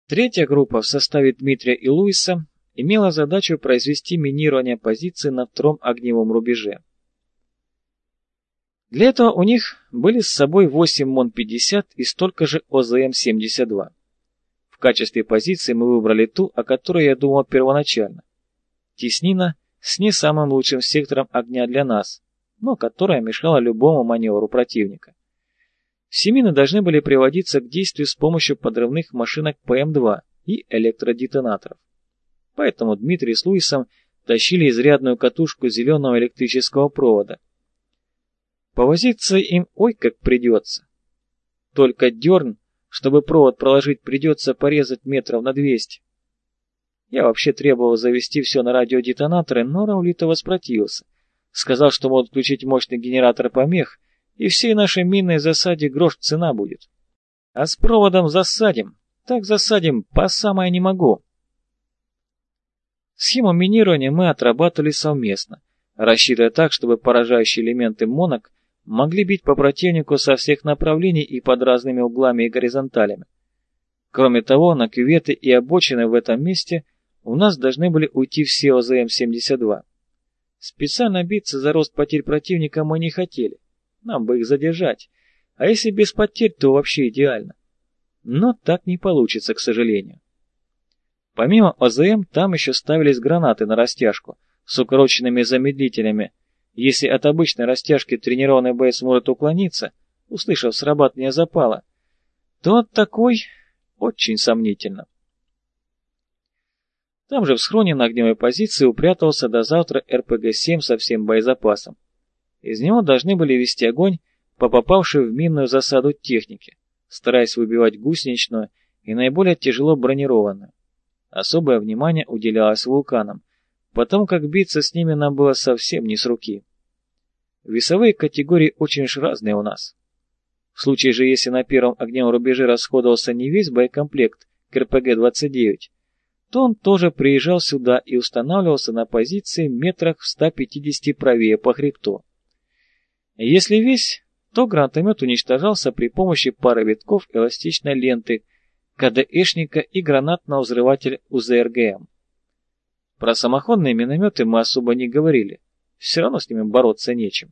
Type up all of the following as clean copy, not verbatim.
Третья группа в составе Дмитрия и Луиса имела задачу произвести минирование позиций на втором огневом рубеже. Для этого у них были с собой 8 МОН-50 и столько же ОЗМ-72. В качестве позиции мы выбрали ту, о которой я думал первоначально. Теснина с не самым лучшим сектором огня для нас, но которая мешала любому маневру противника. Все мины должны были приводиться к действию с помощью подрывных машинок ПМ-2 и электродетонаторов. Поэтому Дмитрий с Луисом тащили изрядную катушку зеленого электрического провода. Повозиться им ой как придется. Только дерн, чтобы провод проложить, придется порезать метров на 200. Я вообще требовал завести все на радиодетонаторы, но Раулито воспротивился. Сказал, что могут включить мощный генератор помех, и всей нашей минной засаде грош цена будет. А с проводом засадим, так засадим, по самое не могу. Схему минирования мы отрабатывали совместно, рассчитывая так, чтобы поражающие элементы монок могли бить по противнику со всех направлений и под разными углами и горизонталями. Кроме того, на кюветы и обочины в этом месте у нас должны были уйти все ОЗМ-72. Специально биться за рост потерь противника мы не хотели, нам бы их задержать, а если без потерь, то вообще идеально. Но так не получится, к сожалению. Помимо ОЗМ, там еще ставились гранаты на растяжку с укороченными замедлителями. Если от обычной растяжки тренированный боец может уклониться, услышав срабатывание запала, то от такой очень сомнительно. Там же в схроне на огневой позиции упрятался до завтра РПГ-7 со всем боезапасом. Из него должны были вести огонь по попавшей в минную засаду технике, стараясь выбивать гусеничную и наиболее тяжело бронированную. Особое внимание уделялось вулканам, потому как биться с ними нам было совсем не с руки. Весовые категории очень уж разные у нас. В случае же, если на первом огневом рубеже расходовался не весь боекомплект к РПГ-29, то он тоже приезжал сюда и устанавливался на позиции метрах в 150 правее по хребту. Если весь, то гранатомет уничтожался при помощи пары витков эластичной ленты, КДшника и гранатного взрывателя УЗРГМ. Про самоходные минометы мы особо не говорили, все равно с ними бороться нечем.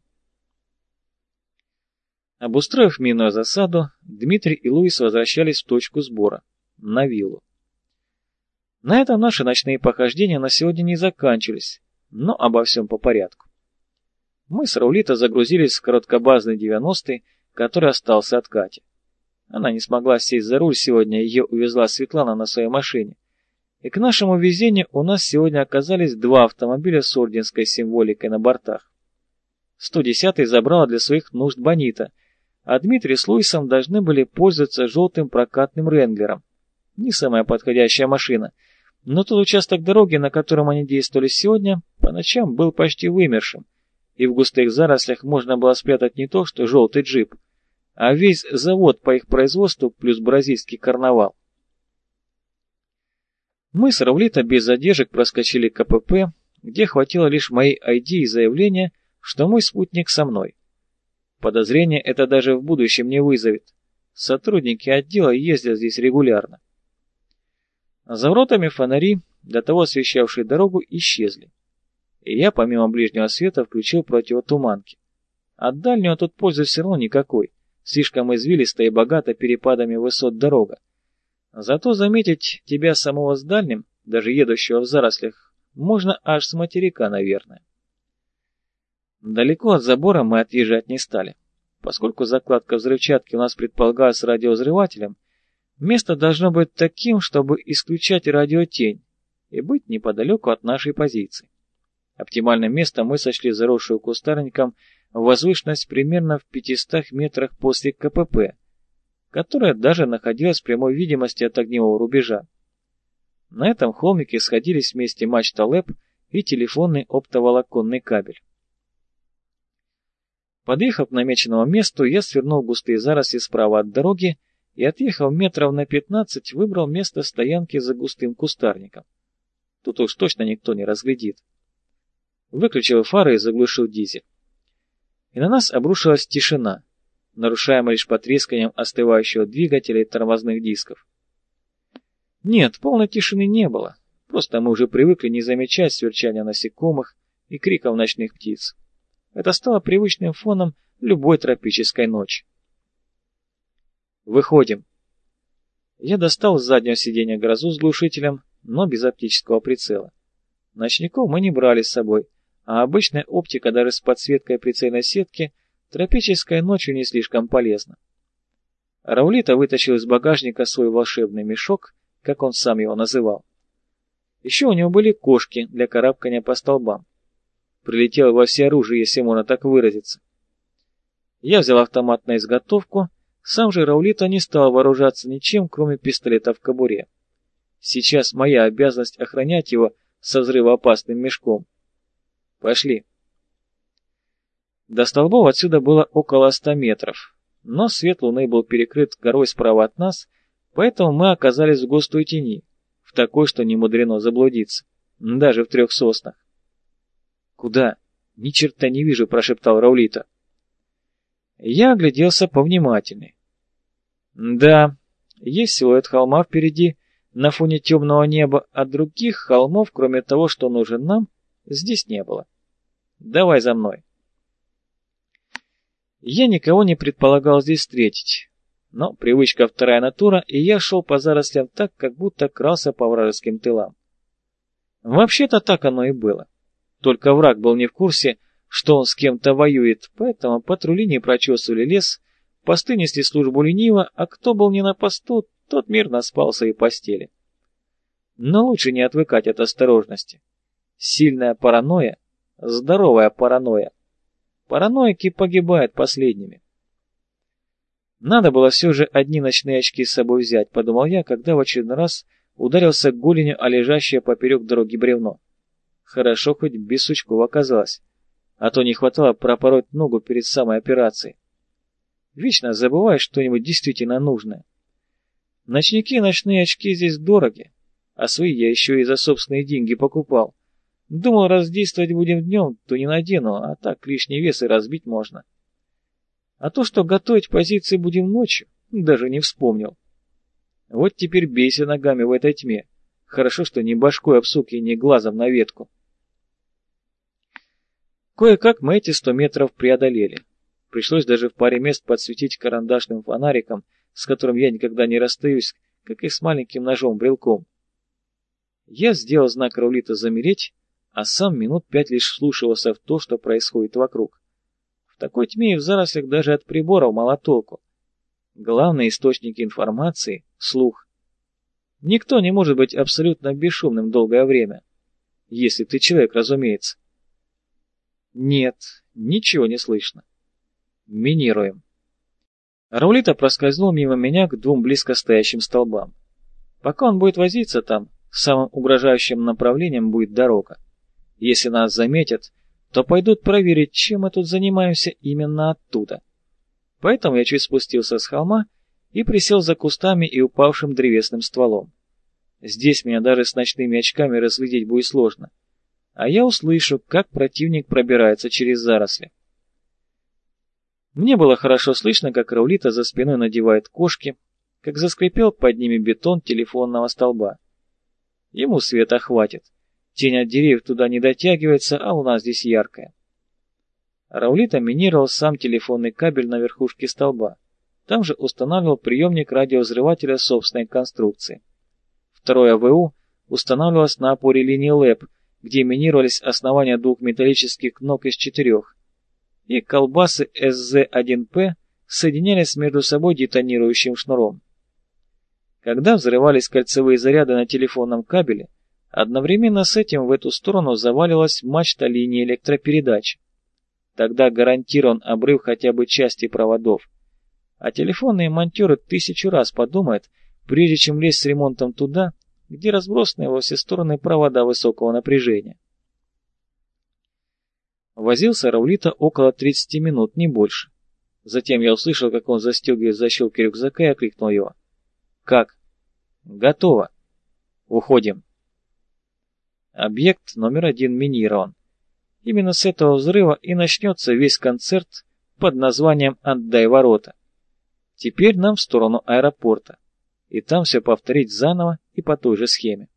Обустроив минную засаду, Дмитрий и Луис возвращались в точку сбора, на виллу. На этом наши ночные похождения на сегодня не заканчивались, но обо всем по порядку. Мы с Раулито загрузились в короткобазный 90-й, который остался от Кати. Она не смогла сесть за руль сегодня, ее увезла Светлана на своей машине. И к нашему везению у нас сегодня оказались два автомобиля с орденской символикой на бортах. 110-й забрала для своих нужд Бонита, а Дмитрий с Луисом должны были пользоваться желтым прокатным Ренглером. Не самая подходящая машина, но тот участок дороги, на котором они действовали сегодня, по ночам был почти вымершим, и в густых зарослях можно было спрятать не то что желтый джип, а весь завод по их производству плюс бразильский карнавал. Мы с Раулито без задержек проскочили КПП, где хватило лишь моей ID и заявления, что мой спутник со мной. Подозрение это даже в будущем не вызовет. Сотрудники отдела ездят здесь регулярно. За воротами фонари, до того освещавшие дорогу, исчезли. И я, помимо ближнего света, включил противотуманки. От дальнего тут пользы все равно никакой. Слишком извилистая и богата перепадами высот дорога. Зато заметить тебя самого с дальним, даже едущего в зарослях, можно аж с материка, наверное. Далеко от забора мы отъезжать не стали. Поскольку закладка взрывчатки у нас предполагалась радиовзрывателем, место должно быть таким, чтобы исключать радиотень и быть неподалеку от нашей позиции. Оптимальным местом мы сочли заросшую кустарником возвышенность примерно в 500 метрах после КПП, которая даже находилась в прямой видимости от огневого рубежа. На этом холмике сходились вместе мачта ЛЭП и телефонный оптоволоконный кабель. Подъехав к намеченному месту, я свернул густые заросли справа от дороги и, отъехав метров на 15, выбрал место стоянки за густым кустарником. Тут уж точно никто не разглядит. Выключил фары и заглушил дизель. И на нас обрушилась тишина, нарушаемая лишь потрескиванием остывающего двигателя и тормозных дисков. Нет, полной тишины не было. Просто мы уже привыкли не замечать сверчания насекомых и криков ночных птиц. Это стало привычным фоном любой тропической ночи. Выходим. Я достал с заднего сиденья грозу с глушителем, но без оптического прицела. Ночников мы не брали с собой, а обычная оптика даже с подсветкой прицельной сетки тропической ночью не слишком полезна. Раулита вытащил из багажника свой волшебный мешок, как он сам его называл. Еще у него были кошки для карабкания по столбам. Прилетел во всеоружие, если можно так выразиться. Я взял автомат на изготовку, сам же Раулита не стал вооружаться ничем, кроме пистолета в кобуре. Сейчас моя обязанность охранять его со взрывоопасным мешком. Пошли. До столбов отсюда было около 100 метров, но свет луны был перекрыт горой справа от нас, поэтому мы оказались в густой тени, в такой, что не мудрено заблудиться, даже в 3 соснах. «Куда? Ни черта не вижу», — прошептал Раулита. Я огляделся повнимательней. Да, есть силуэт холма впереди, на фоне темного неба, а других холмов, кроме того, что нужен нам, здесь не было. Давай за мной. Я никого не предполагал здесь встретить, но привычка вторая натура, и я шел по зарослям так, как будто крался по вражеским тылам. Вообще-то так оно и было. Только враг был не в курсе, что он с кем-то воюет, поэтому патрули не прочесывали лес, посты несли службу лениво, а кто был не на посту, тот мирно спал в своей постели. Но лучше не отвыкать от осторожности. Сильная паранойя, здоровая паранойя. Параноики погибают последними. Надо было все же одни ночные очки с собой взять, подумал я, когда в очередной раз ударился голенью о лежащее поперек дороги бревно. Хорошо, хоть без сучков оказалось, а то не хватало пропороть ногу перед самой операцией. Вечно забываешь что-нибудь действительно нужное. Ночники и ночные очки здесь дороги, а свои я еще и за собственные деньги покупал. Думал, раз действовать будем днем, то не надену, а так лишний вес и разбить можно. А то, что готовить позиции будем ночью, даже не вспомнил. Вот теперь бейся ногами в этой тьме. Хорошо, что не башкой об сук и не глазом на ветку. Кое-как мы эти 100 метров преодолели. Пришлось даже в паре мест подсветить карандашным фонариком, с которым я никогда не расстаюсь, как и с маленьким ножом-брелком. Я сделал знак Раулита замереть, а сам минут 5 лишь вслушивался в то, что происходит вокруг. В такой тьме и в зарослях даже от приборов мало толку. Главный источник информации — слух. Никто не может быть абсолютно бесшумным долгое время. Если ты человек, разумеется. Нет, ничего не слышно. Минируем. Раулита проскользнул мимо меня к 2 близко стоящим столбам. Пока он будет возиться там, самым угрожающим направлением будет дорога. Если нас заметят, то пойдут проверить, чем мы тут занимаемся именно оттуда. Поэтому я чуть спустился с холма и присел за кустами и упавшим древесным стволом. Здесь меня даже с ночными очками разглядеть будет сложно. А я услышу, как противник пробирается через заросли. Мне было хорошо слышно, как Раулита за спиной надевает кошки, как заскрипел под ними бетон телефонного столба. Ему света хватит. Тень от деревьев туда не дотягивается, а у нас здесь яркая. Раулита минировал сам телефонный кабель на верхушке столба. Там же устанавливал приемник радиовзрывателя собственной конструкции. Второе АВУ устанавливалось на опоре линии ЛЭП, где минировались основания 2 металлических ног из 4, и колбасы СЗ-1П соединялись между собой детонирующим шнуром. Когда взрывались кольцевые заряды на телефонном кабеле, одновременно с этим в эту сторону заваливалась мачта линии электропередач. Тогда гарантирован обрыв хотя бы части проводов, а телефонные монтеры 1000 раз подумают, прежде чем лезть с ремонтом туда, где разбросаны во все стороны провода высокого напряжения. Возился Раулита около 30 минут, не больше. Затем я услышал, как он застегивает защелки рюкзака и окликнул его. «Как?» «Готово. Уходим». Объект номер 1 минирован. Именно с этого взрыва и начнется весь концерт под названием «Отдай ворота». Теперь нам в сторону аэропорта. и там все повторить заново и по той же схеме.